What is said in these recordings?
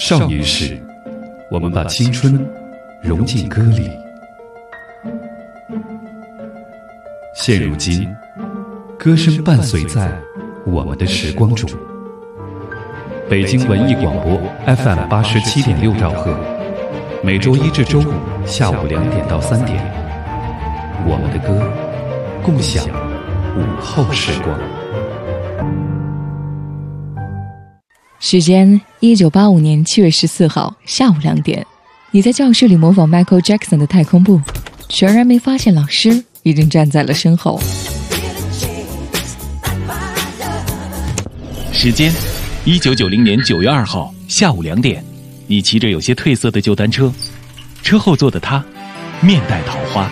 少年时，我们把青春融进歌里。现如今，歌声伴随在我们的时光中。北京文艺广播 FM 87.6兆赫，每周一至周五下午2点到3点，我们的歌，共享午后时光。 时间1985年7月14号下午2点，你在教室里模仿 Michael Jackson 的太空步，全然没发现老师已经站在了身后。 时间1990年9月2号下午2点，你骑着有些褪色的旧单车，车后座的他面带桃花。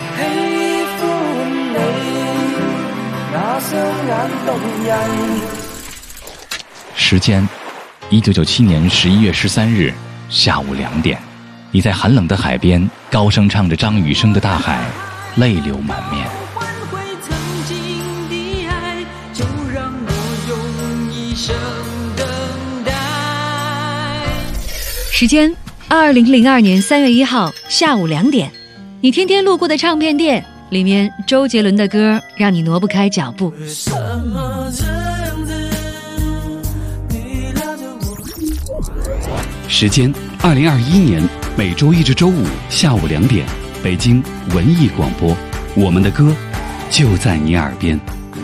时间1997年11月13日下午2点，你在寒冷的海边高声唱着张雨生的《大海》，泪流满面。 时间2002年3月1号下午2点，你天天路过的唱片店里面，周杰伦的歌让你挪不开脚步。 时间2021年每周一至周五下午2点，北京文艺广播，我们的歌就在你耳边。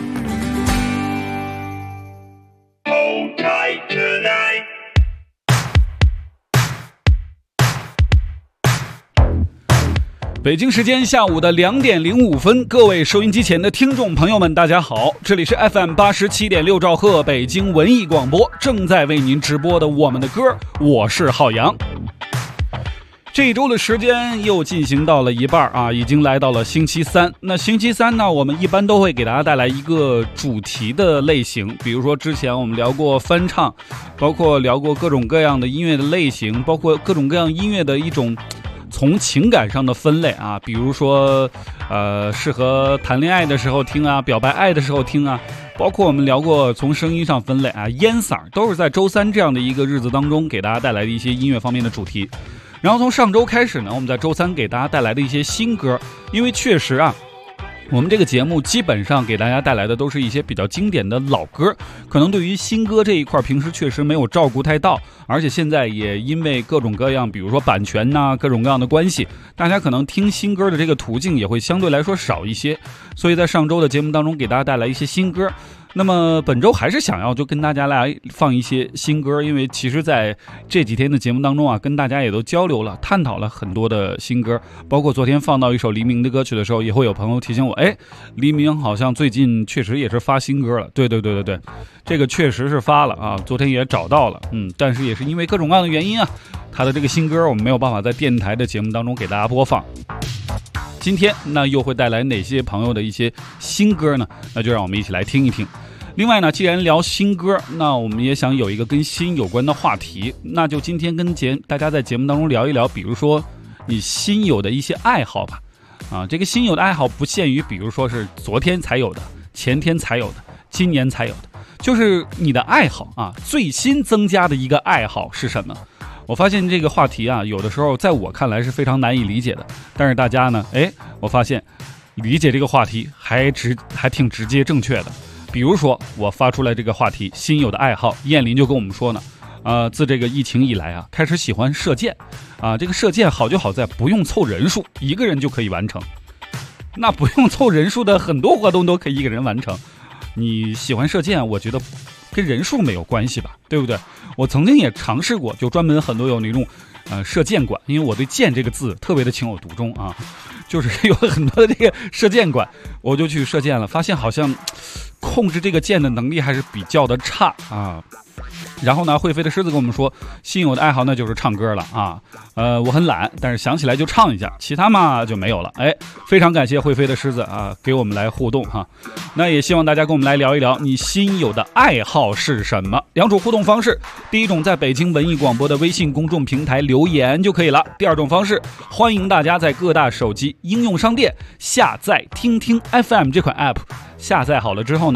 北京时间下午的2点05分，各位收音机前的听众朋友们，大家好，这里是 FM 87.6兆赫北京文艺广播，正在为您直播的我们的歌，我是浩洋。这一周的时间又进行到了一半啊，已经来到了星期三。那星期三呢，我们一般都会给大家带来一个主题的类型，比如说之前我们聊过翻唱，包括聊过各种各样的音乐的类型，包括各种各样音乐的一种从情感上的分类啊，比如说适合谈恋爱的时候听啊，表白爱的时候听啊，包括我们聊过从声音上分类啊，烟嗓都是在周三这样的一个日子当中给大家带来的一些音乐方面的主题。然后从上周开始呢，我们在周三给大家带来的一些新歌，因为确实啊，我们这个节目基本上给大家带来的都是一些比较经典的老歌，可能对于新歌这一块平时确实没有照顾太到，而且现在也因为各种各样比如说版权呐，各种各样的关系，大家可能听新歌的这个途径也会相对来说少一些，所以在上周的节目当中给大家带来一些新歌。那么本周还是想要就跟大家来放一些新歌，因为其实在这几天的节目当中啊，跟大家也都交流了，探讨了很多的新歌，包括昨天放到一首黎明的歌曲的时候，也会有朋友提醒我，黎明好像最近确实也是发新歌了。对，这个确实是发了啊，昨天也找到了，但是也是因为各种各样的原因啊，他的这个新歌我们没有办法在电台的节目当中给大家播放。今天那又会带来哪些朋友的一些新歌呢？那就让我们一起来听一听。另外呢，既然聊新歌，那我们也想有一个跟新有关的话题，那就今天跟大家在节目当中聊一聊，比如说你新有的一些爱好吧。这个新有的爱好不限于比如说是昨天才有的，前天才有的，今年才有的，就是你的爱好啊，最新增加的一个爱好是什么？我发现这个话题啊，有的时候在我看来是非常难以理解的，但是大家呢，我发现理解这个话题还挺直接正确的。比如说我发出来这个话题，新有的爱好，燕林就跟我们说呢，自这个疫情以来啊，开始喜欢射箭啊，这个射箭好就好在不用凑人数，一个人就可以完成。那不用凑人数的很多活动都可以一个人完成。你喜欢射箭，我觉得跟人数没有关系吧，对不对？我曾经也尝试过，就专门很多有那种射箭馆，因为我对箭这个字特别的情有独钟啊，就是有很多的这个射箭馆，我就去射箭了，发现好像控制这个箭的能力还是比较的差啊。然后呢，会飞的狮子跟我们说，新有的爱好那就是唱歌了啊。我很懒，但是想起来就唱一下，其他嘛就没有了。非常感谢会飞的狮子啊，给我们来互动哈。那也希望大家跟我们来聊一聊你新有的爱好是什么。两种互动方式，第一种在北京文艺广播的微信公众平台留言就可以了。第二种方式，欢迎大家在各大手机应用商店下载听听 FM 这款 app， 下载好了之后呢，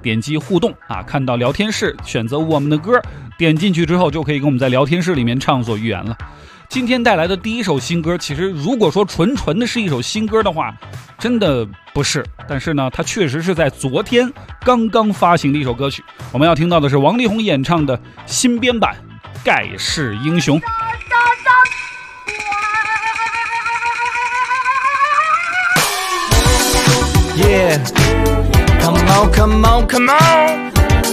点击互动啊，看到聊天室，选择我们的歌，点进去之后就可以跟我们在聊天室里面畅所欲言了。今天带来的第一首新歌，其实如果说纯的是一首新歌的话，真的不是，但是呢，它确实是在昨天刚刚发行的一首歌曲。我们要听到的是王力宏演唱的新编版《盖世英雄》。 Yeah, come on, come on, come on.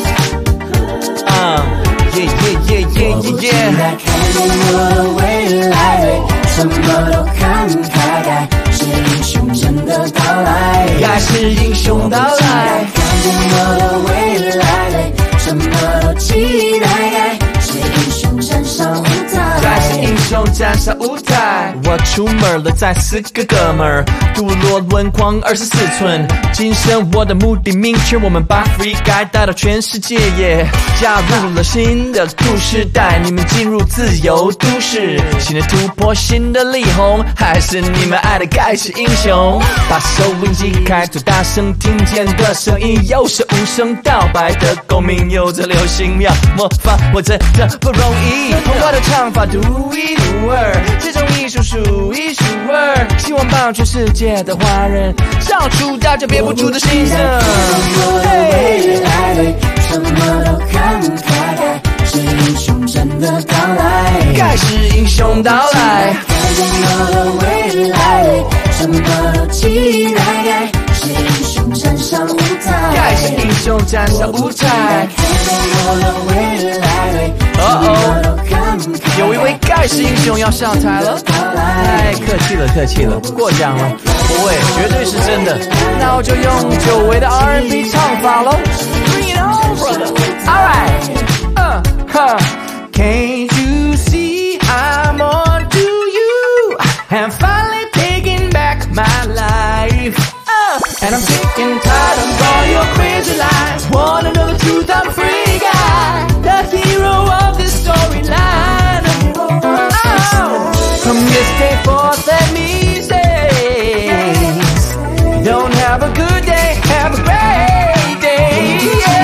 Yeah, yeah, yeah, yeah, yeah, yeah. 看见我的未来，什么都看开，盖世英雄真的到来， 盖世英雄到来。 看见我的未来，什么都期待，盖世英雄站上舞台， 盖世英雄站上舞台。我出门了，载4个哥们儿，镀铬轮框24寸。今生我的目的明确，我们把 Free Guy 带到全世界耶！加入了新的酷时代，你们进入自由都市，新的突破，新的力宏，还是你们爱的盖世英雄？把收音机开最大声，听见的声音有声无声，到白的共鸣，有着流行妙魔法，我真的不容易。我的唱法独一无二，这种艺术数一数二，希望帮全世界的华人唱出大家憋不住的心声。 我的未来，什么都看开，盖世英雄真的到来， 盖世英雄到来。 看见我的未来，什么都期待，盖世英雄站上舞台， 盖世英雄站上舞台。 看见我的未来，什么都看开， 有一位盖世英雄要上台了，太客气了，客气了，过奖了，不会，绝对是真的。那我就用久违的 R&B 唱法喽 ，Bring it on, brother. All right, Can't you see I'm on to you? I'm finally taking back my life. And I'm sick and tired of all your crazy lies. Wanna know the truth? I'm free guy, the hero of this storyline. From this day forth, let me say, don't have a good day, have a great day.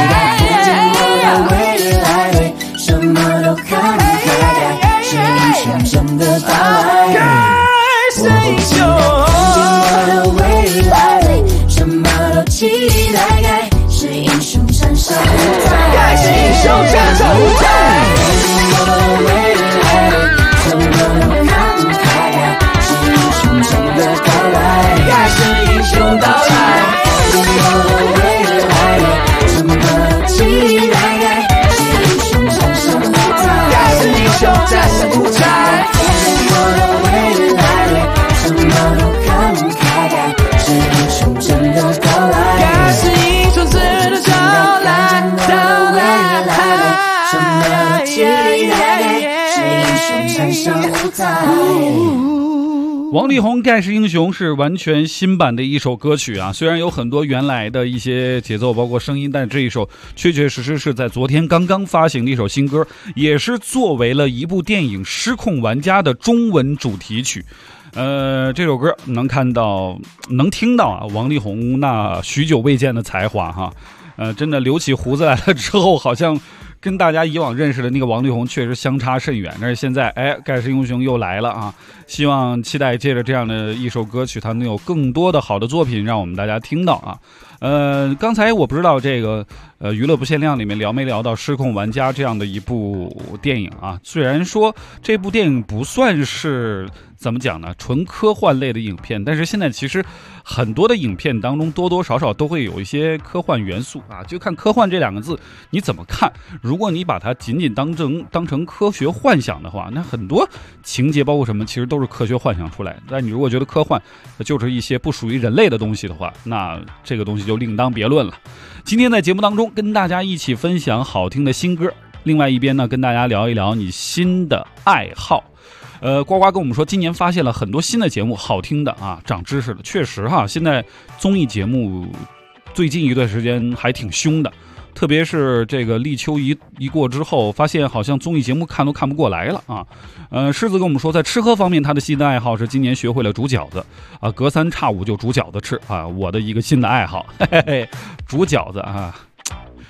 Yeah. 未来，什么都看开，盖世英雄真的到来， 盖世英雄。 我的未来，什么都期待，盖世英雄站上舞台， 盖世英雄站上舞台。 我的未来，什么都看开，盖世英雄真的到来， 盖世英雄到来。 我的未来，什么都期待，盖世英雄站上舞台， 盖世英雄站上舞台。 我的未来，什么都看开，盖世英雄真的到来， 盖世英雄真的到来，到来。 什么都期待，盖世英雄站上舞台。 王力宏《盖世英雄》是完全新版的一首歌曲啊，虽然有很多原来的一些节奏包括声音，但这一首确确实实是在昨天刚刚发行的一首新歌，也是作为了一部电影《失控玩家》的中文主题曲。这首歌能听到啊，王力宏那许久未见的才华哈，真的留起胡子来了之后，好像跟大家以往认识的那个王力宏确实相差甚远。但是现在盖世英雄又来了啊，希望期待借着这样的一首歌曲，他能有更多的好的作品让我们大家听到啊。刚才我不知道这个娱乐不限量里面聊没聊到《失控玩家》这样的一部电影啊。虽然说这部电影不算是怎么讲呢，纯科幻类的影片，但是现在其实很多的影片当中多多少少都会有一些科幻元素啊，就看科幻这两个字你怎么看。如果你把它仅仅当成科学幻想的话，那很多情节包括什么其实都是科学幻想出来的。但你如果觉得科幻就是一些不属于人类的东西的话，那这个东西就另当别论了。今天在节目当中跟大家一起分享好听的新歌，另外一边呢跟大家聊一聊你新的爱好。呱呱跟我们说今年发现了很多新的节目，好听的啊，长知识的。确实哈，现在综艺节目最近一段时间还挺凶的，特别是这个立秋一过之后，发现好像综艺节目看都看不过来了啊。狮子跟我们说，在吃喝方面，他的新的爱好是今年学会了煮饺子啊，隔三差五就煮饺子吃啊，我的一个新的爱好，嘿嘿嘿，煮饺子啊。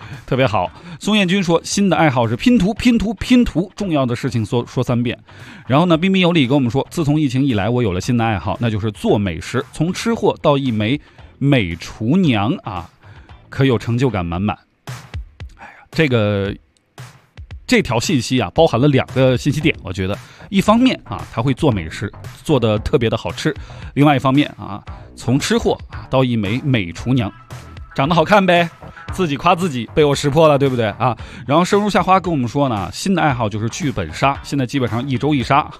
特别好。宋彦军说新的爱好是拼图，重要的事情说3遍。然后呢，彬彬有礼跟我们说，自从疫情以来，我有了新的爱好，那就是做美食，从吃货到一枚美厨娘啊，可有成就感满满。哎呀，这条信息啊，包含了2个信息点，我觉得一方面啊，他会做美食，做得特别的好吃；另外一方面啊，从吃货啊到一枚美厨娘，长得好看呗，自己夸自己，被我识破了，对不对啊？然后生如夏花跟我们说呢，新的爱好就是剧本杀，现在基本上1周1杀，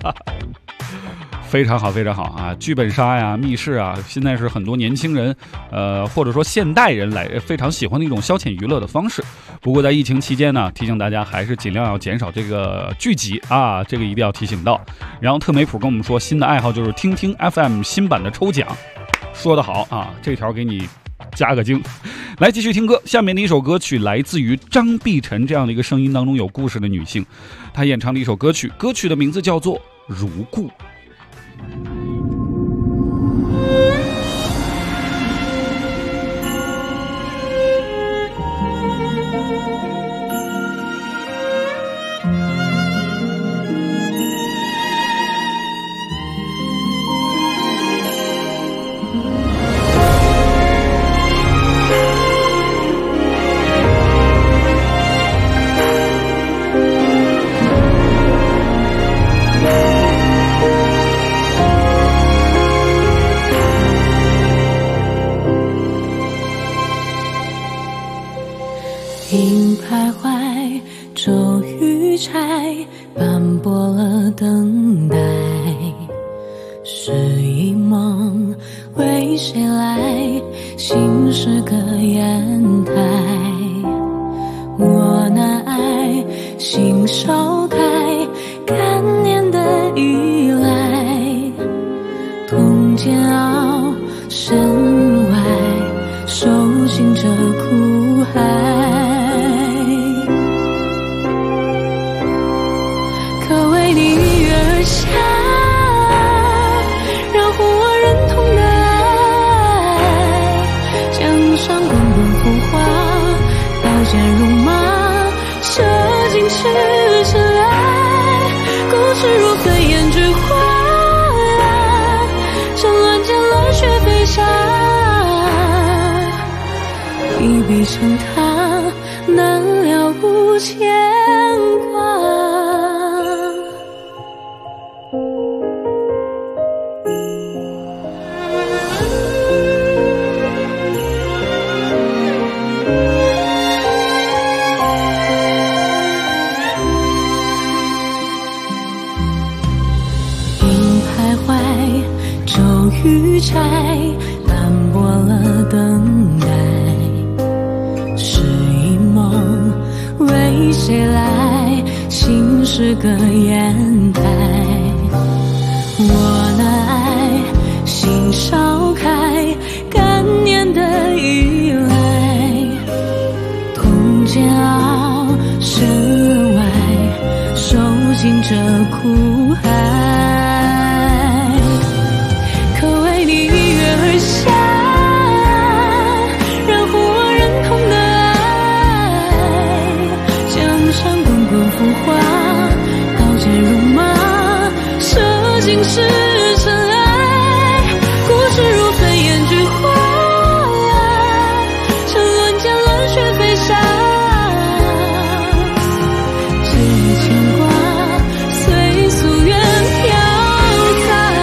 非常好，非常好啊！剧本杀呀、密室啊，现在是很多年轻人，或者说现代人来非常喜欢的一种消遣娱乐的方式。不过在疫情期间呢，提醒大家还是尽量要减少这个聚集啊，这个一定要提醒到。然后特美普跟我们说，新的爱好就是听听 FM 新版的抽奖，说得好啊，这条给你加个精。来继续听歌，下面的一首歌曲来自于张碧晨这样的一个声音当中有故事的女性，她演唱的一首歌曲，歌曲的名字叫做《如故》。 影徘徊，骤雨柴，斑驳了等待。是一梦为谁来？心是个砚台。我难爱，心烧开，干念的依赖。痛煎熬，身外，受尽这苦海。可为你而下，让护我忍痛的爱，江上滚滚浮华，刀剑如麻，射进赤尘埃。故事如飞燕之花，争乱间冷血飞沙，一笔成他，难了无牵挂。雨柴斑驳了等待，是一梦为谁来？心是个砚台。我难爱，心烧开，干念的依赖。痛煎熬，身外，受尽这苦海。而下，让护我忍痛的爱，江山滚滚浮华，刀剑如麻，射进赤尘埃。故事如飞燕之花，沉沦间冷血飞沙，这牵挂随夙愿飘散。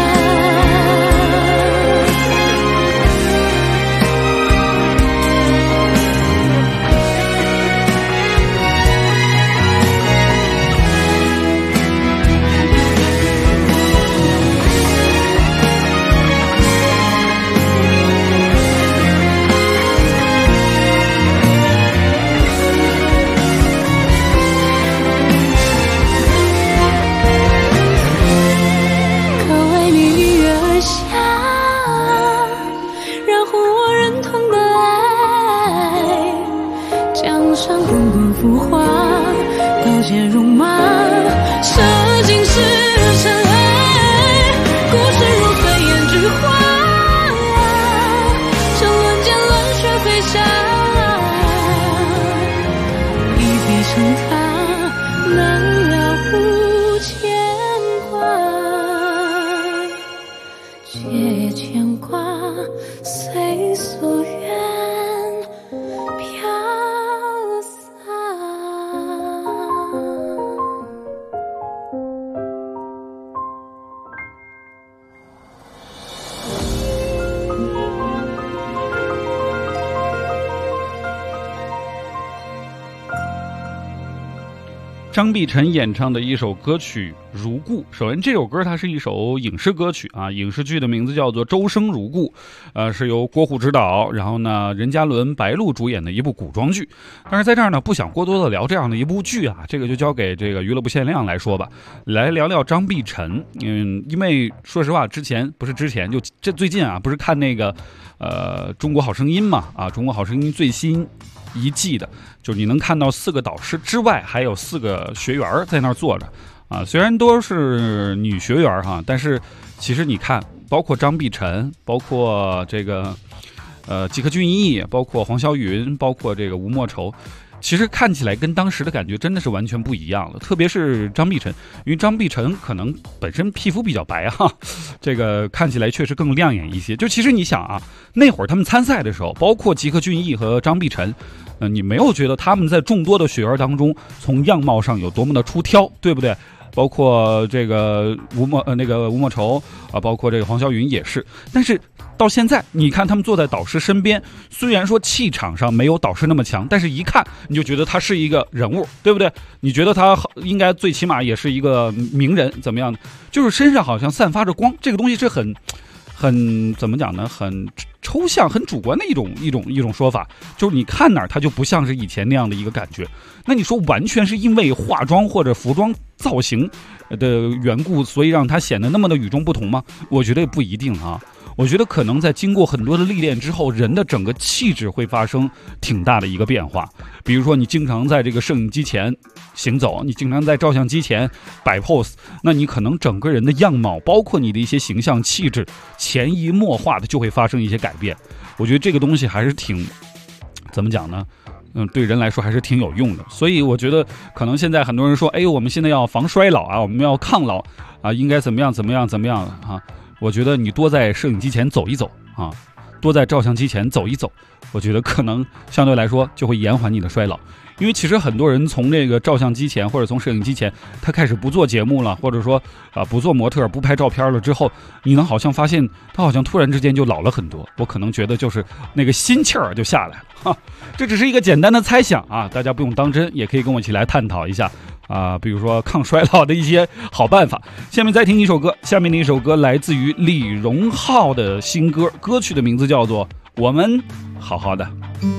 张碧晨演唱的一首歌曲《如故》。首先这首歌它是一首影视歌曲啊，影视剧的名字叫做《周生如故》，是由郭虎执导，然后呢任嘉伦、白鹿主演的一部古装剧。但是在这儿呢不想过多的聊这样的一部剧啊，这个就交给这个娱乐不限量来说吧，来聊聊张碧晨。因为说实话就这最近啊，不是看那个中国好声音嘛，啊中国好声音最新一季的，就是你能看到4个导师之外还有4个学员在那儿坐着啊，虽然都是女学员哈，但是其实你看包括张碧晨，包括这个吉克隽逸，包括黄霄云，包括这个吴莫愁，其实看起来跟当时的感觉真的是完全不一样了。特别是张碧晨，因为张碧晨可能本身皮肤比较白哈，这个看起来确实更亮眼一些。就其实你想啊，那会儿他们参赛的时候，包括吉克隽逸和张碧晨，你没有觉得他们在众多的学员当中从样貌上有多么的出挑，对不对？包括这个吴莫愁啊，包括这个黄霄云也是。但是到现在你看他们坐在导师身边，虽然说气场上没有导师那么强，但是一看你就觉得他是一个人物，对不对？你觉得他应该最起码也是一个名人，怎么样的？就是身上好像散发着光，这个东西是很怎么讲呢？很抽象、很主观的一种说法，就是你看哪儿它就不像是以前那样的一个感觉。那你说完全是因为化妆或者服装造型的缘故，所以让它显得那么的与众不同吗？我觉得也不一定啊。我觉得可能在经过很多的历练之后，人的整个气质会发生挺大的一个变化。比如说你经常在这个摄影机前行走，你经常在照相机前摆 pose， 那你可能整个人的样貌，包括你的一些形象气质，潜移默化的就会发生一些改变。我觉得这个东西还是挺怎么讲呢？对人来说还是挺有用的。所以我觉得可能现在很多人说，我们现在要防衰老啊，我们要抗老啊，应该怎么样啊？我觉得你多在摄影机前走一走啊，多在照相机前走一走，我觉得可能相对来说就会延缓你的衰老。因为其实很多人从这个照相机前或者从摄影机前，他开始不做节目了，或者说不做模特不拍照片了之后，你能好像发现他好像突然之间就老了很多。我可能觉得就是那个心气儿就下来了，这只是一个简单的猜想啊，大家不用当真，也可以跟我一起来探讨一下比如说抗衰老的一些好办法。下面再听一首歌，下面的一首歌来自于李荣浩的新歌，歌曲的名字叫做《我们好好的》。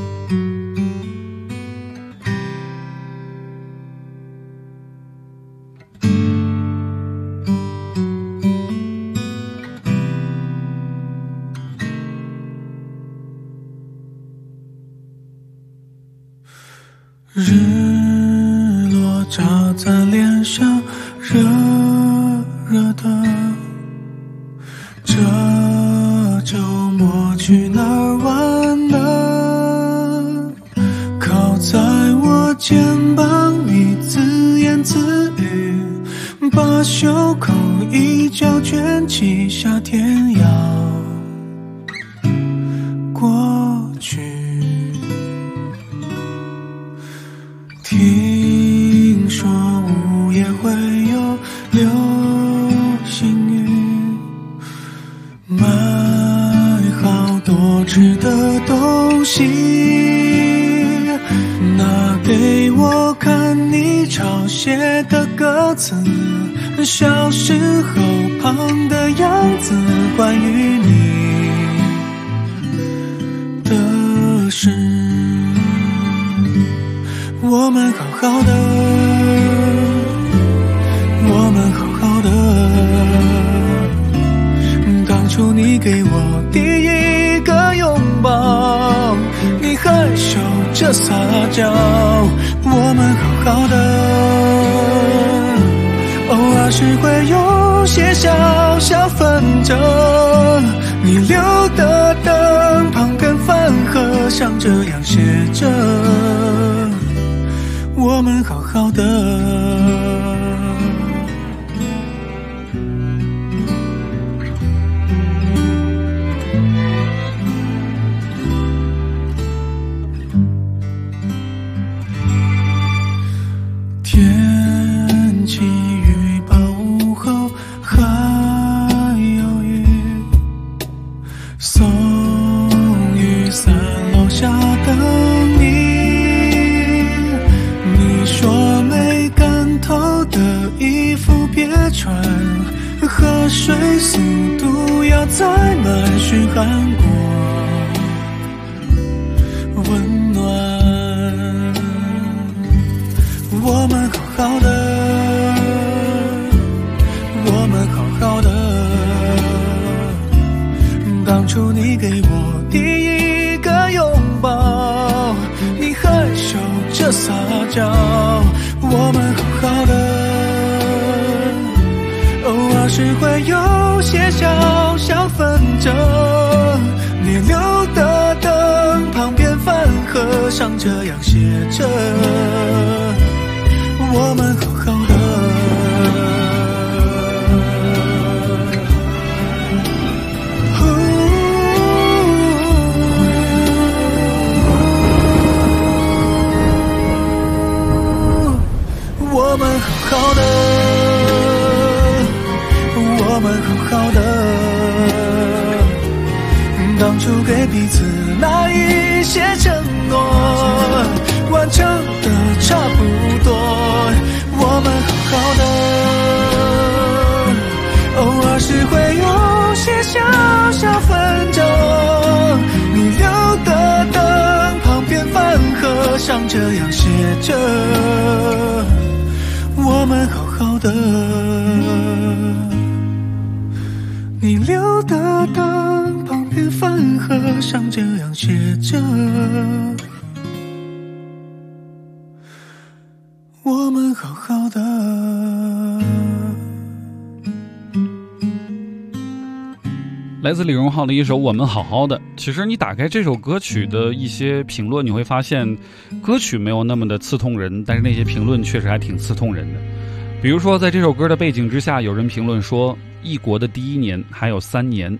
日落照在脸上，热热的。这周末去哪儿玩呢？靠在我肩膀，你自言自语，把袖口一角卷起，夏天要过去。听说午夜会有流星雨，买好多吃的东西，拿给我看你抄写的歌词，小时候胖的样子，关于你的事。我们好好的，我们好好的。当初你给我第一个拥抱，你害羞着撒娇。我们好好的，偶尔是会有些小小纷争。你留的灯旁跟饭盒上这样写着。我们好好的。天气预报午后还有雨，送雨伞楼下等你。你说没感船，喝水速度要再慢，嘘寒过温暖。我们好好的，我们好好的。当初你给我第一个拥抱，你害羞着撒娇，我们好好的。偶尔是会有些小小纷争，你留的灯旁边饭盒上这样写着，我们好好的。我们好好的，我们好好的。当初给彼此那一些承诺，完成的差不多。我们好好的，偶尔是会有些小小纷争，你留的灯旁边饭盒上这样写着，我们好好的。你留的灯旁边饭盒上这样写着，我们好好的。 来自李荣浩的一首《我们好好的》。其实你打开这首歌曲的一些评论，你会发现歌曲没有那么的刺痛人，但是那些评论确实还挺刺痛人的。比如说在这首歌的背景之下，有人评论说一国的第一年还有3年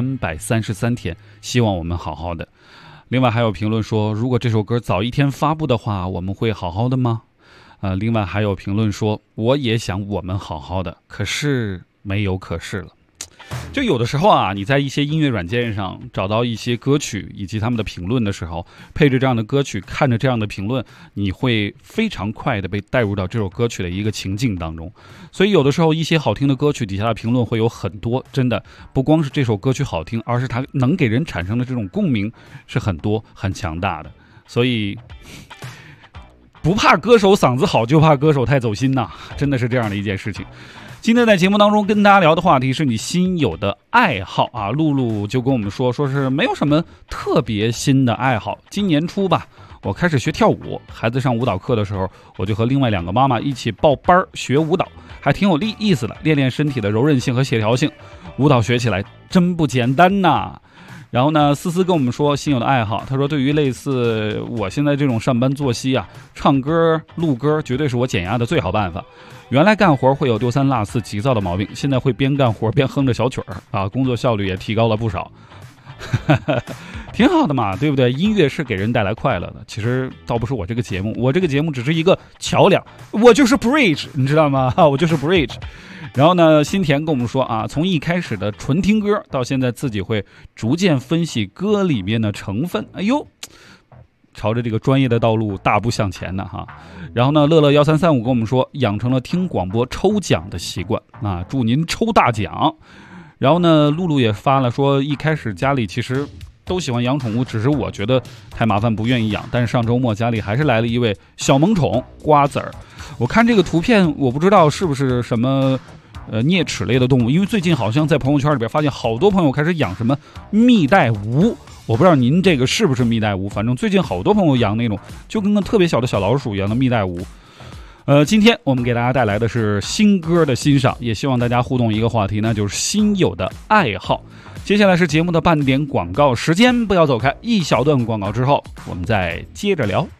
333天，希望我们好好的。另外还有评论说，如果这首歌早一天发布的话，我们会好好的吗？另外还有评论说，我也想我们好好的，可是没有可是了。就有的时候啊，你在一些音乐软件上找到一些歌曲以及他们的评论的时候，配着这样的歌曲，看着这样的评论，你会非常快的被带入到这首歌曲的一个情境当中。所以有的时候一些好听的歌曲底下的评论会有很多，真的不光是这首歌曲好听，而是它能给人产生的这种共鸣是很多很强大的。所以不怕歌手嗓子好，就怕歌手太走心呐，真的是这样的一件事情。今天在节目当中跟大家聊的话题是你新有的爱好啊，露露就跟我们说是没有什么特别新的爱好。今年初吧，我开始学跳舞，孩子上舞蹈课的时候，我就和另外2个妈妈一起报班学舞蹈，还挺有意思的，练练身体的柔韧性和协调性。舞蹈学起来真不简单呐。然后呢，思思跟我们说新有的爱好，他说对于类似我现在这种上班作息啊，唱歌录歌绝对是我减压的最好办法。原来干活会有丢三落四急躁的毛病，现在会边干活边哼着小曲儿啊，工作效率也提高了不少。挺好的嘛，对不对？音乐是给人带来快乐的。其实倒不是我这个节目，我这个节目只是一个桥梁，我就是 bridge， 你知道吗？我就是 bridge。然后呢，新田跟我们说啊，从一开始的纯听歌到现在自己会逐渐分析歌里面的成分，哎呦，朝着这个专业的道路大步向前呢哈。然后呢，乐乐1335跟我们说，养成了听广播抽奖的习惯啊，祝您抽大奖。然后呢，露露也发了说，一开始家里其实都喜欢养宠物，只是我觉得太麻烦不愿意养，但是上周末家里还是来了一位小萌宠瓜子儿。我看这个图片，我不知道是不是什么啮齿类的动物，因为最近好像在朋友圈里边发现好多朋友开始养什么蜜袋鼯，我不知道您这个是不是蜜袋鼯，反正最近好多朋友养那种就跟个特别小的小老鼠一样的蜜袋鼯。今天我们给大家带来的是新歌的欣赏，也希望大家互动一个话题呢，就是新有的爱好。接下来是节目的半点广告时间，不要走开，一小段广告之后我们再接着聊。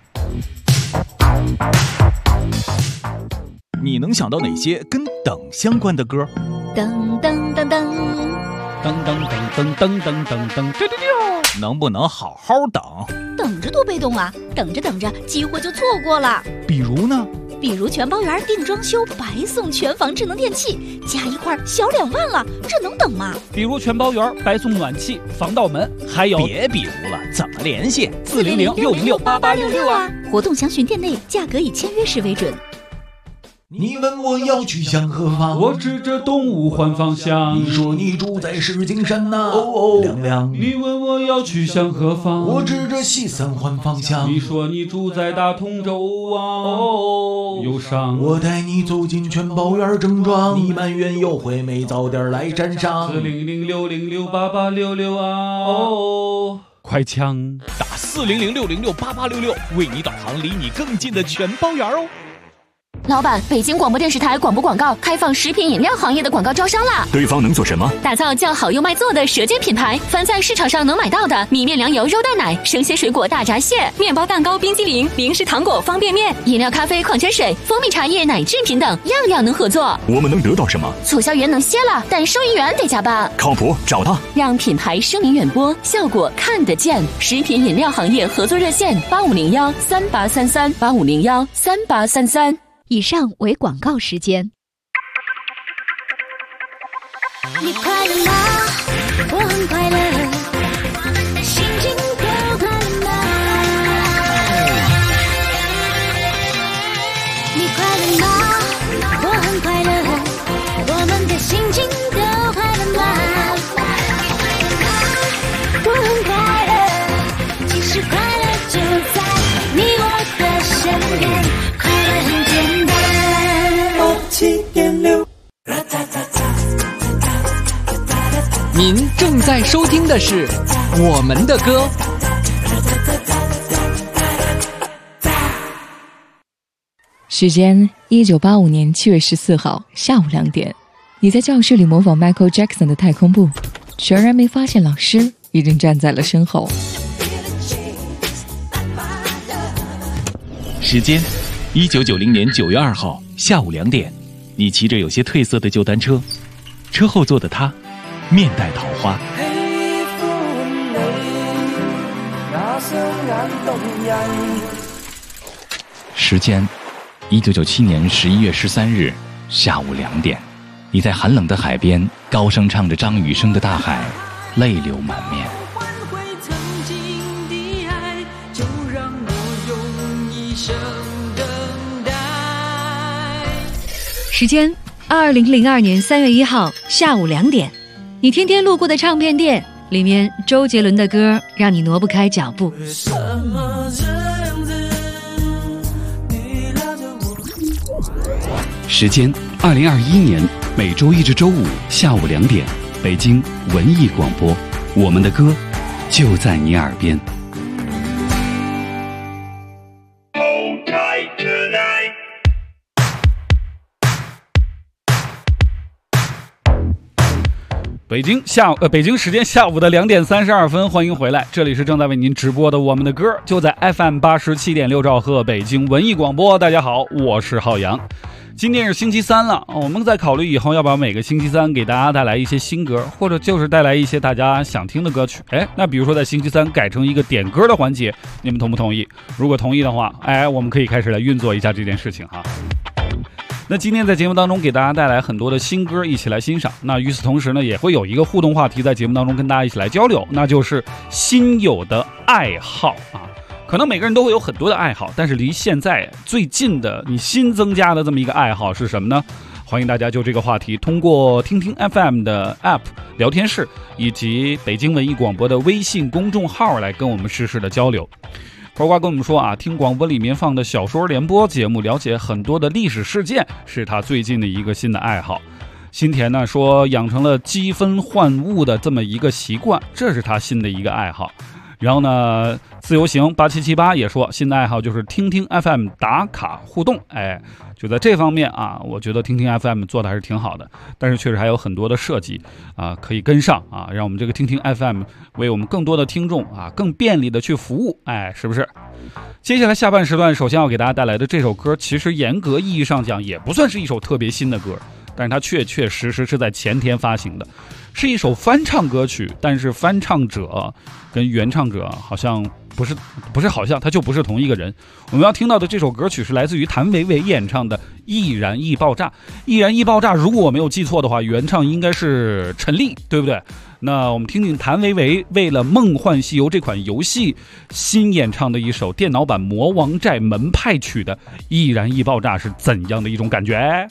你能想到哪些跟等相关的歌？ 噔噔噔噔噔噔噔噔噔噔噔， 能不能好好等？ 等着多被动啊！等着等着，机会就错过了。 比如呢？ 比如全包圆定装修，白送全房智能电器，加一块小2万了，这能等吗？ 比如全包圆白送暖气、防盗门，还有别比如了，怎么联系 ？400-606-8866啊！活动详询店内，价格以签约时为准。 你问我要去向何方， 我指着东吴换方向。 你说你住在石景山呐，哦亮亮。 你问我要去向何方， 我指着西三环方向。 你说你住在大同州啊，哦忧伤。 我带你走进全宝园正庄，你埋怨有回没早点来沾上。 40060688666啊，哦快枪打40060688666，为你导航离你更近的全包园哦。 老板，北京广播电视台广播广告开放食品饮料行业的广告招商啦！ 对方能做什么？ 打造叫好又卖座的舌尖品牌，凡在市场上能买到的米面粮油肉蛋奶、生鲜水果大闸蟹、面包蛋糕冰激凌、零食糖果方便面、饮料咖啡矿泉水、蜂蜜茶叶奶制品等，样样能合作。 我们能得到什么？ 促销员能歇了，但收银员得加班。 靠谱，找他， 让品牌声名远播，效果看得见。食品饮料行业合作热线8501383385013833。 以上为广告时间。 你快乐吗？我很快乐，心情都快乐吗？你快乐吗？我很快乐，我们的心情都快乐吗？我很快乐，其实快乐就在你我的身边，快乐很简单。7.6， 您正在收听的是我们的歌。 时间1985年7月14号下午2点，你在教室里模仿 Michael Jackson 的太空步，全然没发现老师已经站在了身后。 时间1990年9月2号下午2点，你骑着有些褪色的旧单车，车后座的他面带桃花。时间1997年11月13日下午2点，你在寒冷的海边高声唱着张雨生的《大海》，泪流满面。 时间2002年3月1号下午2点，你天天路过的唱片店，里面周杰伦的歌让你挪不开脚步。 时间2021年每周一至周五下午2点，北京文艺广播，我们的歌就在你耳边。北京时间下午的2点32分，欢迎回来，这里是正在为您直播的我们的歌，就在 FM 87.6兆赫北京文艺广播。大家好，我是浩洋。今天是星期三了，我们在考虑以后要不要每个星期三给大家带来一些新歌，或者就是带来一些大家想听的歌曲。那比如说在星期三改成一个点歌的环节，你们同不同意？如果同意的话，我们可以开始来运作一下这件事情哈。那今天在节目当中给大家带来很多的新歌一起来欣赏，那与此同时呢，也会有一个互动话题在节目当中跟大家一起来交流，那就是新有的爱好啊。可能每个人都会有很多的爱好，但是离现在最近的你新增加的这么一个爱好是什么呢？欢迎大家就这个话题通过听听 FM 的 App 聊天室以及北京文艺广播的微信公众号来跟我们实时的交流。花瓜跟我们说啊，听广播里面放的小说联播节目，了解很多的历史事件，是他最近的一个新的爱好。新田呢说养成了积分换物的这么一个习惯，这是他新的一个爱好。然后呢，自由行8778也说新的爱好就是听听 FM 打卡互动。就在这方面啊，我觉得听听 FM 做的还是挺好的，但是确实还有很多的设计啊可以跟上啊，让我们这个听听 FM 为我们更多的听众啊更便利的去服务，是不是？接下来下半时段首先要给大家带来的这首歌，其实严格意义上讲也不算是一首特别新的歌，但是它确实是在前天发行的，是一首翻唱歌曲，但是翻唱者跟原唱者好像不是好像，他就不是同一个人。我们要听到的这首歌曲是来自于谭维维演唱的《易燃易爆炸》。《易燃易爆炸》如果我没有记错的话，原唱应该是陈粒，对不对？那我们听听谭维维为了《梦幻西游》这款游戏新演唱的一首电脑版《魔王寨门派曲》的《易燃易爆炸》是怎样的一种感觉？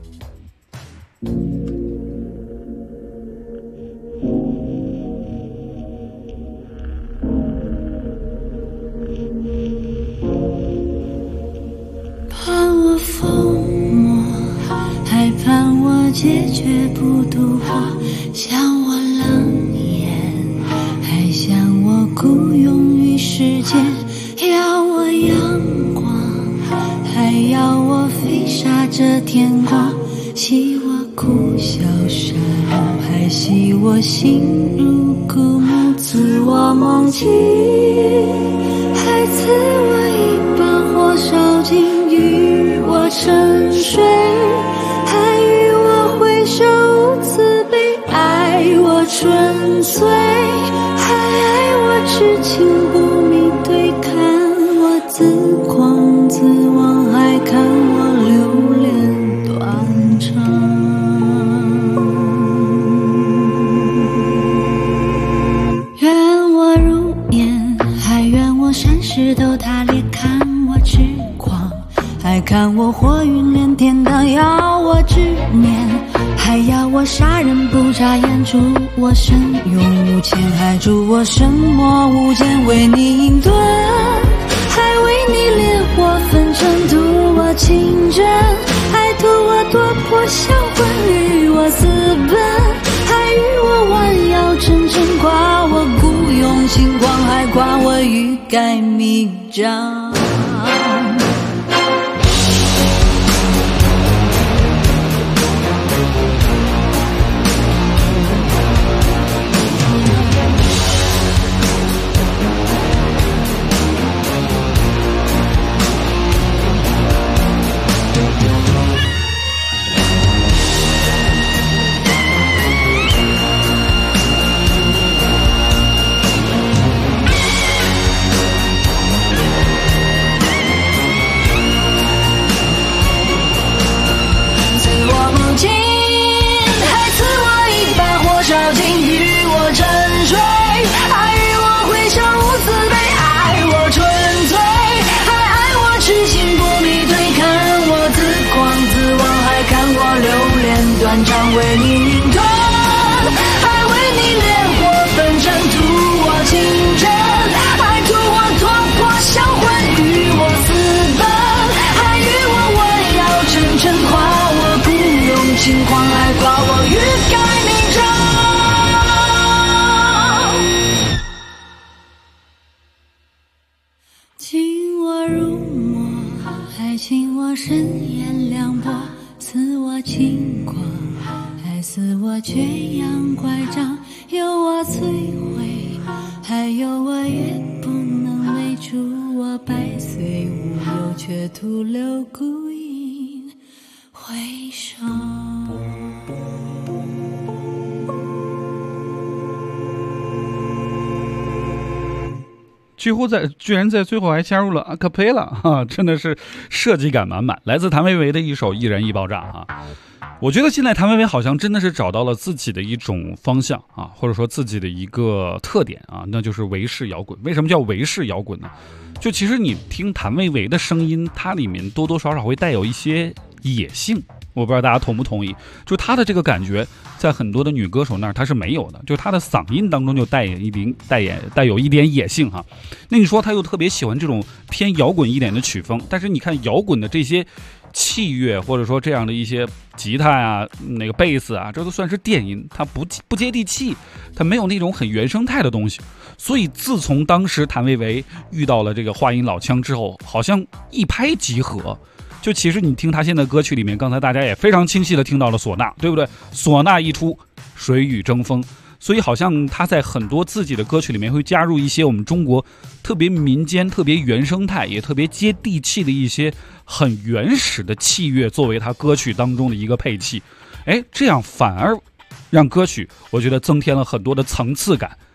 还盼我解决不渡火，想我冷眼，还想我孤勇于世间，要我阳光，还要我飞沙着天光，惜我苦笑杀戮，还惜我心如枯木，赐我梦境，还赐我一把火烧尽，与我沉睡，还与我回首无慈悲，爱我纯粹，还爱我痴情不迷，对看我自狂自忘，还看我流连断肠。愿我入眠，还愿我山石都塌裂，看我痴狂，还看我火云连天堂，要我执念，还要我杀人不眨眼，祝我神勇无前，还祝我神魔无间，为你隐遁，还为你烈火焚身，图我情真，还图我夺魄销魂，与我私奔，还与我弯腰沉沉，夸我孤勇轻狂，还夸我欲盖弥彰。断肠为你隐遁，还为你烈火焚身，图我情真，还图我夺魄销魂，与我私奔，还与我弯腰沉沉，夸我孤勇轻狂，还夸我欲盖弥彰。请我入魔，还请我深颜凉薄，赐我轻狂，还赐我缺氧拐杖，有我摧毁，还有我也不能为，祝我百岁无忧，却徒留孤影回首。 居然在最后还加入了阿卡贝拉哈，真的是设计感满满。来自谭维维的一首《易燃易爆炸》啊，我觉得现在谭维维好像真的是找到了自己的一种方向啊，或者说自己的一个特点啊，那就是维式摇滚。为什么叫维式摇滚呢？就其实你听谭维维的声音，它里面多多少少会带有一些野性。我不知道大家同不同意，就他的这个感觉在很多的女歌手那儿他是没有的，就他的嗓音当中就带有一点野性哈。那你说他又特别喜欢这种偏摇滚一点的曲风，但是你看摇滚的这些器乐或者说这样的一些吉他啊、那个贝斯啊，这都算是电音，它不接地气，它没有那种很原生态的东西。所以自从当时谭维维遇到了这个话音老腔之后，好像一拍即合。就其实你听他现在歌曲里面，刚才大家也非常清晰的听到了唢呐，对不对？唢呐一出，水雨争锋，所以好像他在很多自己的歌曲里面会加入一些我们中国特别民间、特别原生态，也特别接地气的一些很原始的器乐，作为他歌曲当中的一个配器。哎，这样反而让歌曲我觉得增添了很多的层次感。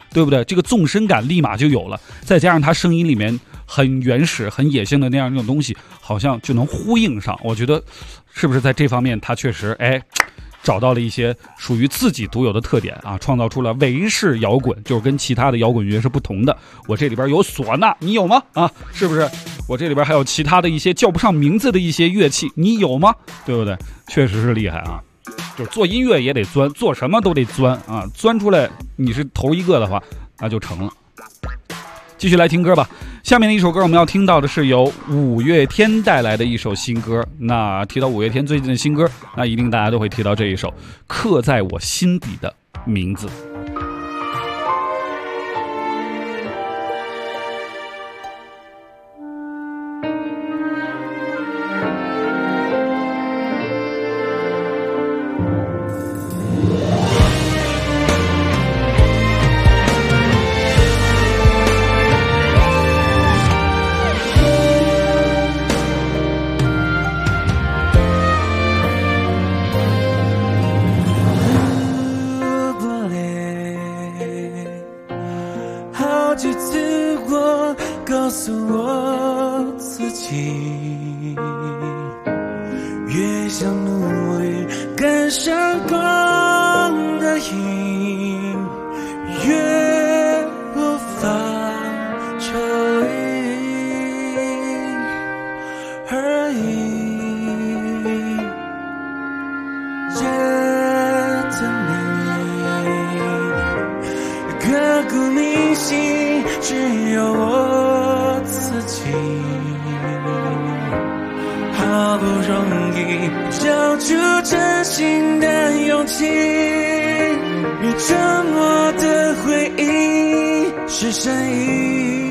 对不对？这个纵深感立马就有了，再加上他声音里面很原始、很野性的那样一种东西，好像就能呼应上。我觉得是不是在这方面他确实找到了一些属于自己独有的特点啊，创造出了维式摇滚，就是跟其他的摇滚乐是不同的。我这里边有唢呐，你有吗？啊，是不是？我这里边还有其他的一些叫不上名字的一些乐器，你有吗？对不对？确实是厉害啊！就是做音乐也得钻，做什么都得钻啊，钻出来你是头一个的话，那就成了。继续来听歌吧，下面的一首歌我们要听到的是由五月天带来的一首新歌。那提到五月天最近的新歌，那一定大家都会提到这一首《刻在我心底的名字》。 几次我告诉我自己，越想努力赶上光的影，越无法抽离而已。觉得你刻骨铭心，只有我自己。好不容易找出真心的勇气，你沉默的回应是善意。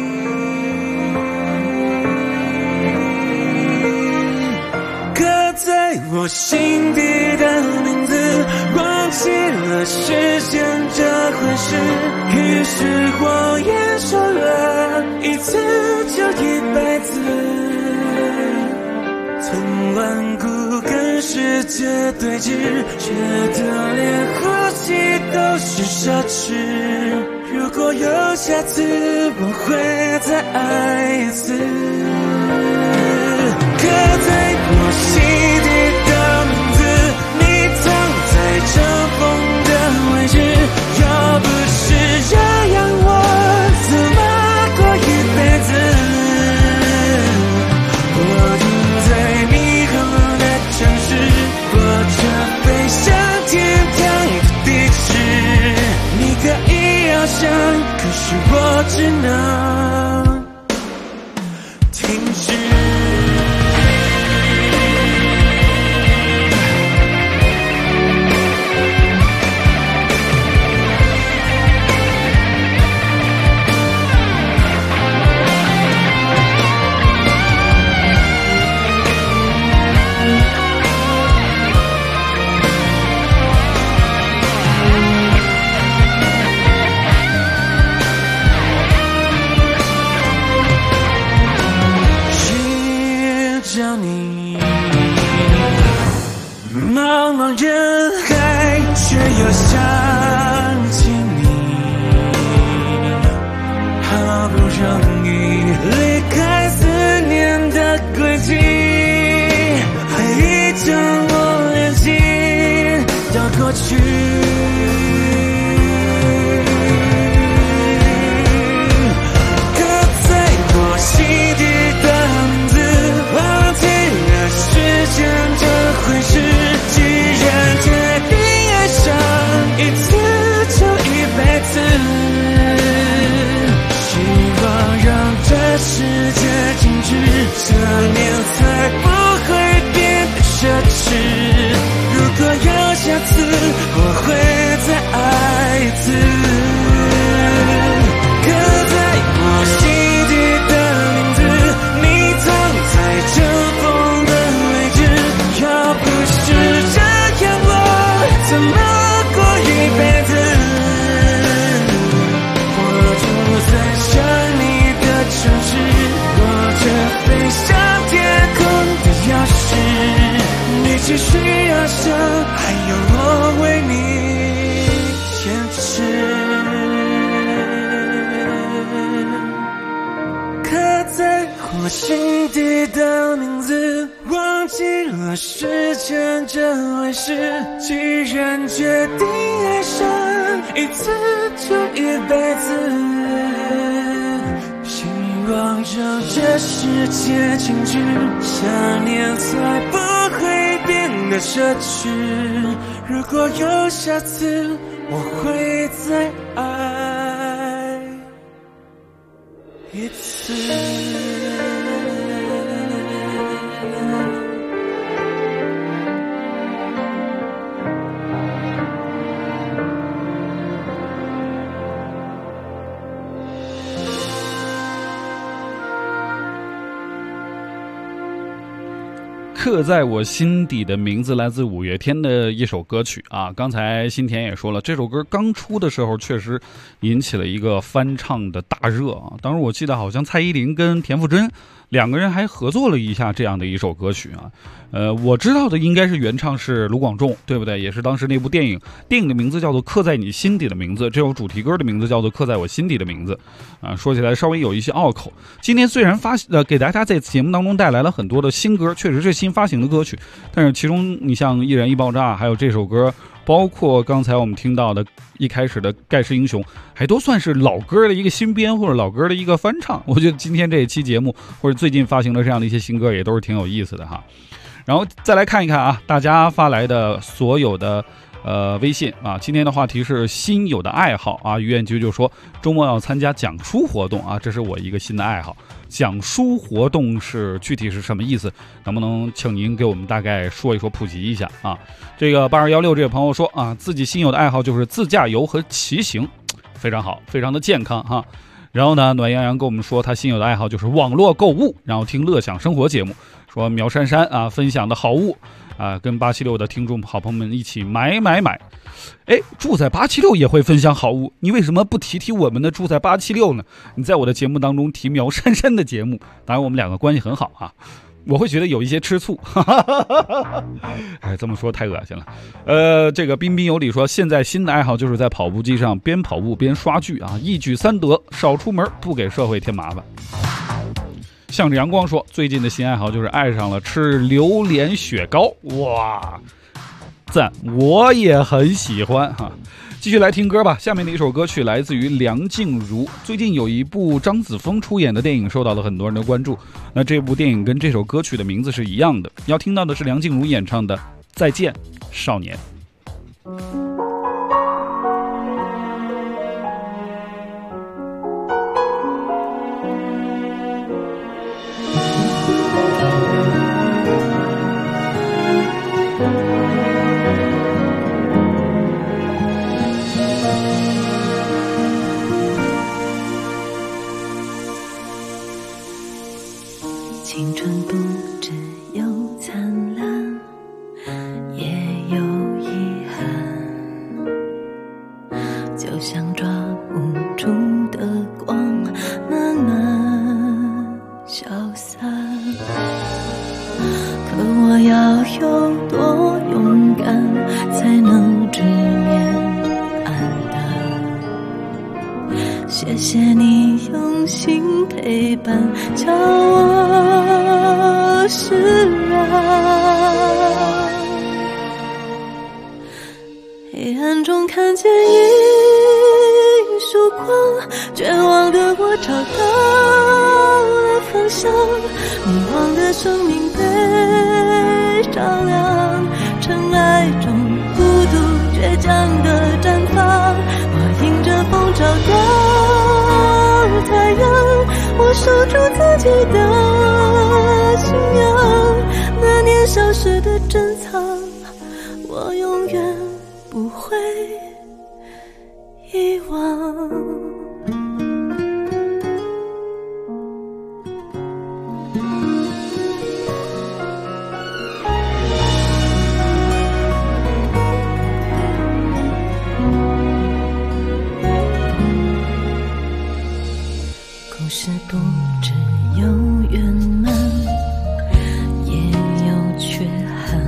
刻在我心底的名字，忘记了时间这回事，于是谎言说了一次就100次，曾顽固跟世界对峙，觉得连呼吸都是奢侈。如果有下次，我会再爱一次。刻在我心底的名字，你藏在尘封的位置，要不是这样，我怎么过一辈子？我住在霓虹的城市，过着飞向天堂的地址。你可以翱翔，可是我只能停止。茫茫人海，却又想起你。好不容易离开思念的轨迹，回忆将我连进到过去。刻在我心底的名字，忘记了时间这回事。既然决定爱上一次就100次，希望让这世界静止，想念才不会变得奢侈。如果有下次，我会再爱一次。刻在我心底的名字，你藏在尘封的位置，要不是这样，我怎么过一辈子？我住在想你的城市，握着飞向天空的钥匙，你继续翱翔，还有我为你坚持。 和时间这回事，既然决定爱上一次就一辈子，希望让这世界静止，想念才不会变得奢侈。如果有下次，我会再爱一次。 刻在我心底的名字来自五月天的一首歌曲啊。刚才新田也说了，这首歌刚出的时候确实引起了一个翻唱的大热啊。当时我记得好像蔡依林跟田馥甄两个人还合作了一下这样的一首歌曲啊。我知道的应该是原唱是卢广仲，对不对？也是当时那部电影的名字叫做《刻在你心底的名字》，这首主题歌的名字叫做《刻在我心底的名字》啊。说起来稍微有一些拗口。今天虽然给大家在节目当中带来了很多的新歌，确实是新发行的歌曲，但是其中你像《易燃易爆炸》，还有这首歌，包括刚才我们听到的一开始的《盖世英雄》，还都算是老歌的一个新编或者老歌的一个翻唱。我觉得今天这一期节目或者最近发行的这样的一些新歌也都是挺有意思的哈。然后再来看一看啊，大家发来的所有的微信啊，今天的话题是新有的爱好啊。于艳菊就说周末要参加讲书活动啊，这是我一个新的爱好。讲书活动是具体是什么意思？能不能请您给我们大概说一说，普及一下啊？这个8216这位朋友说啊，自己新有的爱好就是自驾游和骑行，非常好，非常的健康哈。然后呢，暖洋洋跟我们说他新有的爱好就是网络购物，然后听乐享生活节目，说苗珊珊啊分享的好物啊，跟876的听众好朋友们一起买。哎，住在876也会分享好物，你为什么不提我们的住在876呢？你在我的节目当中提苗珊珊的节目，当然我们两个关系很好啊，我会觉得有一些吃醋。哎，这么说太恶心了。这个彬彬有礼说，现在新的爱好就是在跑步机上边跑步边刷剧啊，一举三得，少出门，不给社会添麻烦。向着阳光说，最近的新爱好就是爱上了吃榴莲雪糕，哇，赞，我也很喜欢哈。继续来听歌吧，下面的一首歌曲来自于梁静茹。最近有一部张子枫出演的电影受到了很多人的关注，那这部电影跟这首歌曲的名字是一样的，要听到的是梁静茹演唱的《再见少年》。 青春不只有灿烂，也有遗憾，就像抓不住的光，慢慢消散。可我要有多勇敢，才能直面暗淡？谢谢你用心陪伴，叫我释然。黑暗中看见一束光，绝望的我找到了方向，迷惘的生命被照亮，尘埃中孤独倔强的绽放。我迎着风找到太阳，我守住自己的信仰，那年少时的珍藏，我永远不会遗忘。故事不只有圆满，也有缺憾，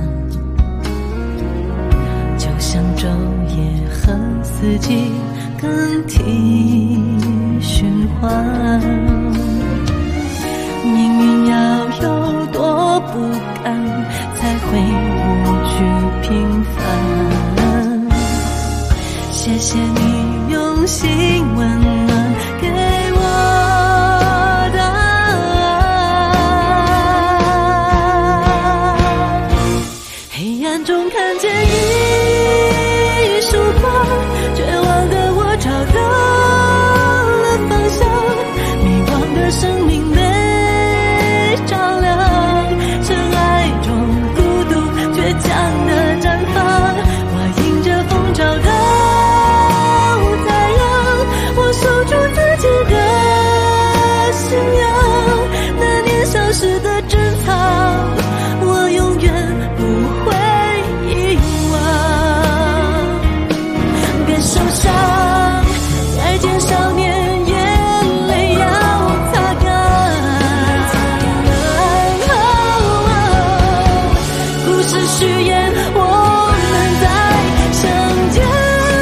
就像昼夜和四季更替循环。命运要有多不甘，才会谢你用心温暖给我答案。黑暗中看见一束光，绝望的我找到了方向，迷惘的生命被照亮，尘埃中孤独倔强的绽放。我迎着风找到太阳，我守住自己的信仰，那年消失的珍藏，我永远不会遗忘。别受伤，再见少年，眼泪要擦干。故事续演，我们再相见。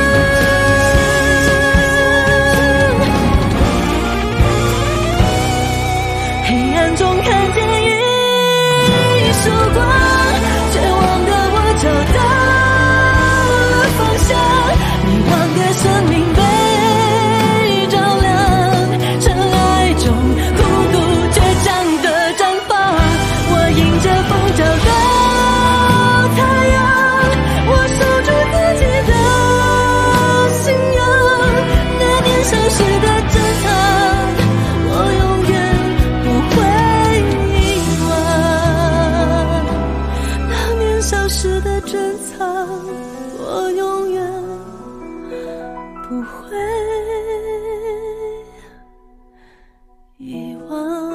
黑暗中看见一束光，绝望的我找到了方向，迷惘的生命被照亮，尘埃中孤独倔强的绽放。我迎着风找到太阳，我守住自己的信仰，那年消失的珍藏，我永远不会遗忘。那年消失的珍藏，我永远不会遗忘。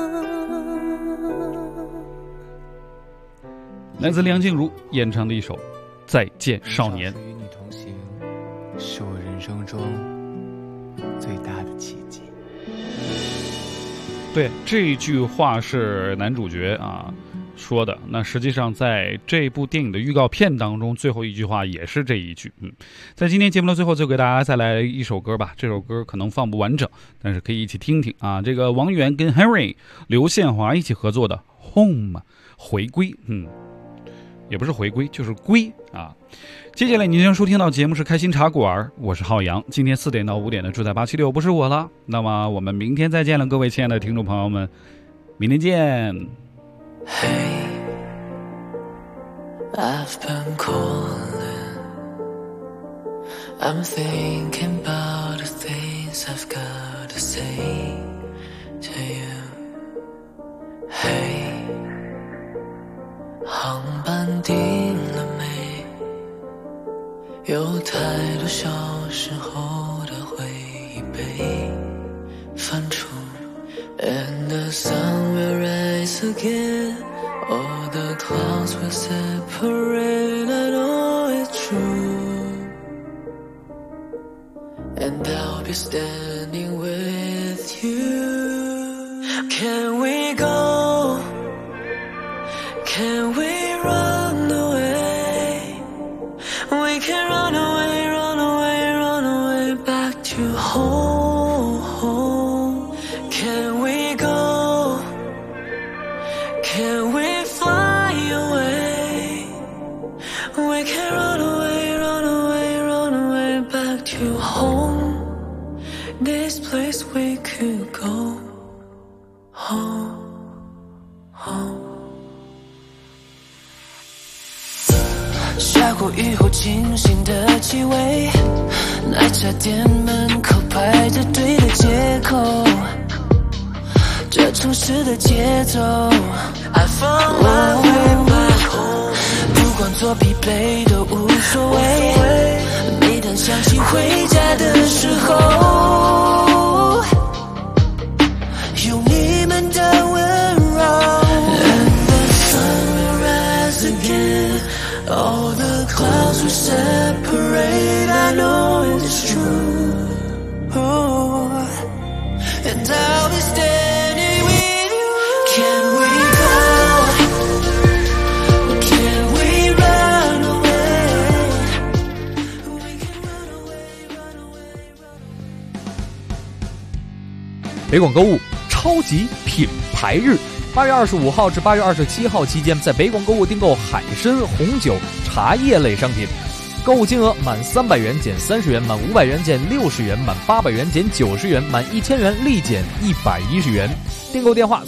来自梁静茹演唱的一首《再见少年》。 与你同行，是我人生中最大的奇迹。 对，这句话是男主角说的。那实际上在这部电影的预告片当中，最后一句话也是这一句。在今天节目的最后，就给大家再来一首歌吧。这首歌可能放不完整，但是可以一起听听啊。这个王源跟 Henry 刘宪华一起合作的 Home 回归，也不是回归，就是归啊。接下来您将收听到节目是开心茶馆，我是浩洋。今天4点到5点的住在876不是我了。那么我们明天再见了，各位亲爱的听众朋友们，明天见。 Hey, I've been calling. I'm thinking about the things I've got to say to you. Hey, 航班订了没？有太多小时候的回忆被翻出。And the sun will rise again, all the clouds will separate, I know it's true. And I'll be standing with you. Can we go? Can we run away? We can run away, run away, run away back to home. Can we go? Can we fly away? We can run away, run away, run away back to home. This place we could go home, home. 下过雨后清新的气味，奶茶店门口排着队的街口，这城市的节奏 I found my way back home， 不管多疲惫都无所谓，每当想起回家的时候，有你们的温柔。 And the sun will rise again, all the clouds will separate, I know it's true. Oh, and I'll be standing with you. Can we go? Can we run away? We can run away, run away, run away. 北广购物超级品牌日，8月25号至8月27号期间，在北广购物订购海参、红酒、茶叶类商品， 购物金额满300元减30元，满500元减60元，满800元减90元，满1000元立减110元。订购电话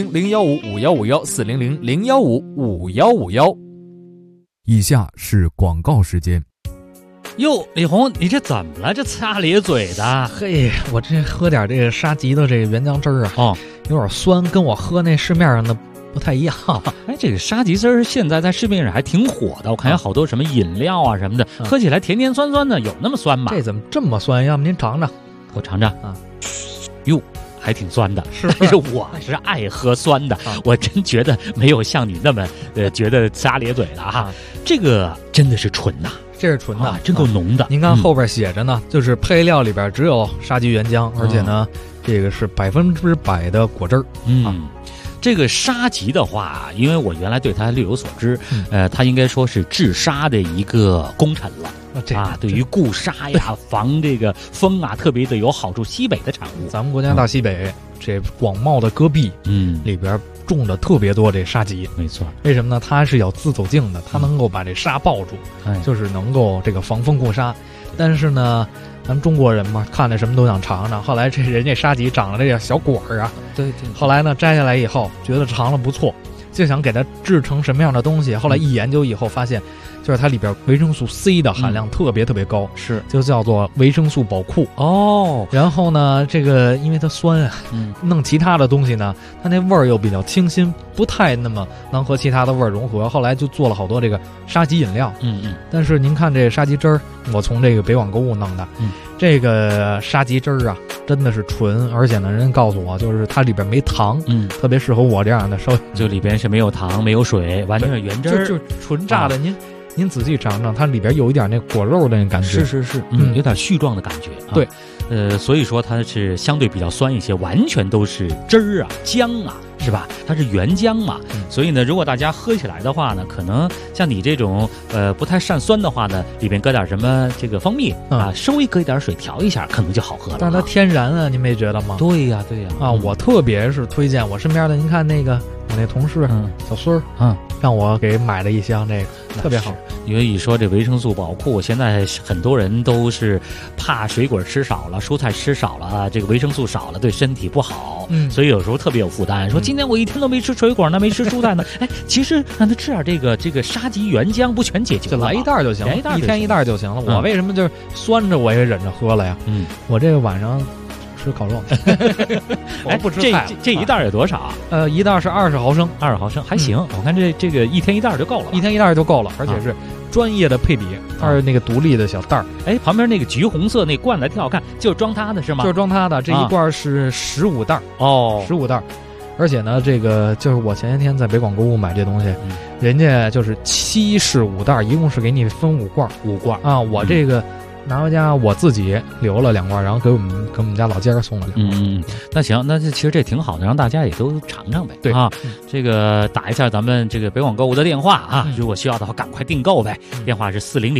400-015-5151，400-015-5151。 以下是广告时间。 哟，李红，你这怎么了？这擦咧嘴的？ 嘿，我这喝点这个沙棘的这个原浆汁儿啊，有点酸，跟我喝那市面上的不太一样。 哎，这个沙棘汁儿现在在市面上还挺火的，我看有好多什么饮料啊什么的，喝起来甜甜酸酸的，有那么酸吗？ 这怎么这么酸？要么您尝尝， 我尝尝啊。哟，还挺酸的， 是但是我是爱喝酸的，我真觉得没有像你那么觉得擦咧嘴的哈。这个真的是纯呐。 这是纯的， 真够浓的。 您看后边写着呢，就是配料里边只有沙棘原浆，而且呢，这个是100%的果汁儿。 这个沙棘的话，因为我原来对它略有所知，它应该说是治沙的一个功臣了。对于固沙呀、防这个风啊，特别的有好处。西北的产物， 咱们国家大西北这广袤的戈壁，里边种的特别多这沙棘。 没错， 为什么呢？它是有自走径的，它能够把这沙抱住，就是能够这个防风固沙。但是呢，咱们中国人嘛，看着什么都想尝尝。后来这人家沙棘长了这个小果儿啊， 对。 后来呢，摘下来以后觉得尝了不错，就想给它制成什么样的东西。后来一研究以后发现，就是它里边维生素 C 的含量特别高， 是就叫做维生素宝库哦。 然后呢，这个因为它酸啊，弄其他的东西呢，它那味儿又比较清新，不太那么能和其他的味儿融合。后来就做了好多这个沙棘饮料。但是您看这沙棘汁儿，我从这个北广购物弄的，这个沙棘汁儿啊，真的是纯，而且呢，人告诉我就是它里边没糖，特别适合我这样的就里边是没有糖、没有水，完全是原汁儿， 就纯榨的。您仔细尝尝，它里边有一点那果肉的那感觉， 是，有点絮状的感觉。 对， 所以说它是相对比较酸一些，完全都是汁儿啊、浆啊，是吧？它是原浆嘛，所以呢，如果大家喝起来的话呢，可能像你这种不太善酸的话呢，里边搁点什么这个蜂蜜啊，稍微搁一点水调一下，可能就好喝了。 但是它天然啊，您没觉得吗？ 对呀我特别是推荐我身边的，您看那个我那同事小孙儿，让我给买了一箱这个，特别好。 因为一说这维生素宝库，现在很多人都是怕水果吃少了，蔬菜吃少了，这个维生素少了对身体不好，所以有时候特别有负担。说今天我一天都没吃水果呢，没吃蔬菜呢，哎，其实让他吃点这个沙棘原浆，不全解决了吗？ 就来一袋就行了，一天一袋就行了。我为什么就是酸着我也忍着喝了呀？我这个晚上吃烤肉，我不吃菜。 这一袋有多少？ 一袋是20毫升 ，20毫升还行。我看这个一天一袋就够了， 一天一袋就够了，而且是专业的配比，它是那个独立的小袋儿。 哎，旁边那个橘红色那罐子挺好看，就是装它的是吗？ 就是装它的，这一罐是15袋，15袋。而且呢，这个就是我前些天在北广购物买这东西，人家就是7是5袋，一共是给你分5罐啊。我这个拿回家我自己留了2罐，然后给我们家老家送了2罐。 那行，那其实这挺好的，让大家也都尝尝呗。 对啊，这个打一下咱们这个北广购物的电话啊，如果需要的话赶快订购呗。电话是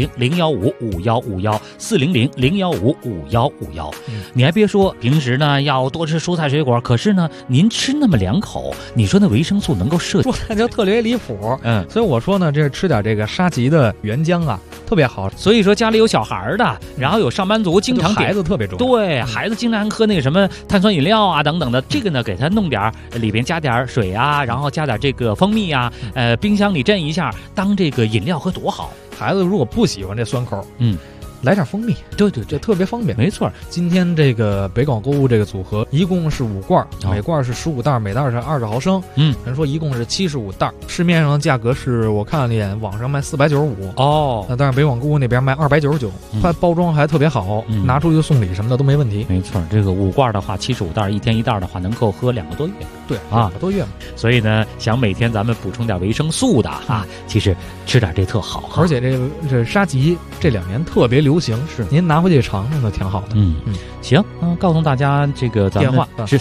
400-015-5151，400-015-5151。你还别说，平时呢要多吃蔬菜水果，可是呢您吃那么2口，你说那维生素能够摄取， 那就特别离谱。所以我说呢，这吃点这个沙棘的原浆啊，特别好。 所以说家里有小孩的，然后有上班族，经常孩子特别重要。 对，孩子经常喝那个什么碳酸饮料啊等等的，这个呢给他弄点里边加点水啊，然后加点这个蜂蜜啊，冰箱里镇一下，当这个饮料喝多好。 孩子如果不喜欢这酸口，来点蜂蜜， 对， 这特别方便。 没错， 今天这个北广购物这个组合一共是5罐，每罐是15袋，每袋是20毫升。人说一共是75袋，市面上的价格是我看了一眼，网上卖495但是北广购物那边卖299，它包装还特别好，拿出去送礼什么的都没问题。 没错，这个5罐的话75袋，一天一袋的话能够喝2个多月。 对啊，2个多月嘛。 所以呢，想每天咱们补充点维生素的其实吃点这特好。 而且这沙棘这2年特别流行，是您拿回去尝尝都挺好的。 行，告诉大家这个咱们电话是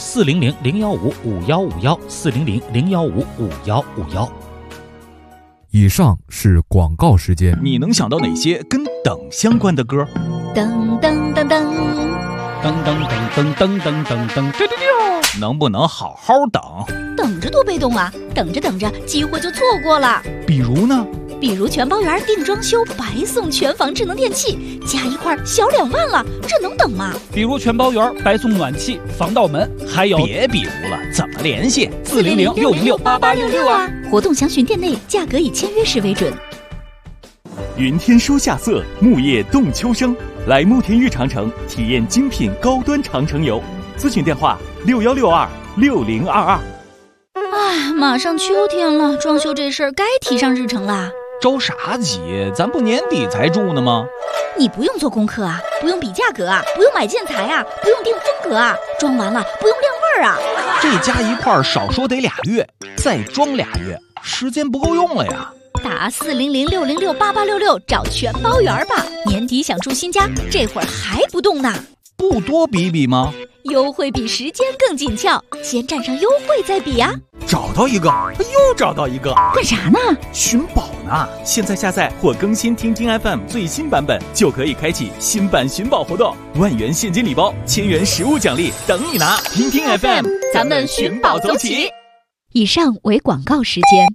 400-015-5151，400-015-5151。 以上是广告时间。 你能想到哪些跟等相关的歌？ 噔噔噔噔噔噔噔噔噔噔噔， 能不能好好等？ 等着多被动啊！等着等着，机会就错过了。 比如呢？ 比如全包圆定装修白送全房智能电器，加一块小2万了，这能等吗？ 比如全包圆白送暖气、防盗门，还有别比如了，怎么联系 ？400-606-8866啊！活动详询店内，价格以签约时为准。 云天书夏色，木叶动秋声，来慕田峪长城体验精品高端长城游。咨询电话61626022。 哎，马上秋天了，装修这事儿该提上日程啦。 着啥急？咱不年底才住呢吗？ 你不用做功课啊，不用比价格啊，不用买建材啊，不用定风格啊，装完了不用晾味儿啊。 这加一块少说得2月，再装2月，时间不够用了呀。 打400-606-8866找全包圆吧，年底想住新家，这会儿还不动呢？ 不多比比吗？ 优惠比时间更紧俏，先占上优惠再比啊！ 找到一个，又找到一个， 干啥呢？ 寻宝呢！现在下载或更新听听 FM 最新版本，就可以开启新版寻宝活动，1万元现金礼包，1000元实物奖励等你拿！听听 FM， 咱们寻宝走起！以上为广告时间。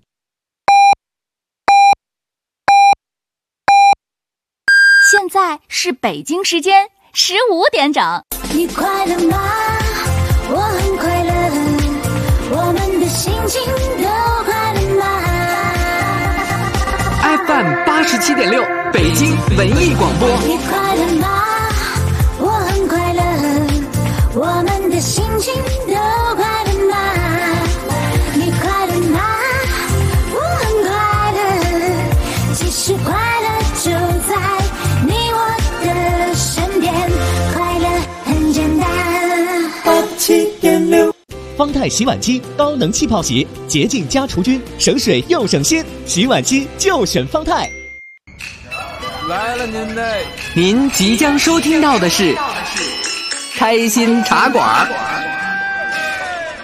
现在是北京时间15点整。 你快乐吗？我很快乐，我们的心情都快乐吗 ？FM 87.6，北京文艺广播。 你快乐吗？我很快乐，我们的心情都快乐吗？你快乐吗？我很快乐，其实快乐就在你我的身边，快乐很简单。 87.6，方太洗碗机高能气泡洗，洁净加除菌，省水又省心，洗碗机就选方太。 来了您即将收听到的是开心茶馆。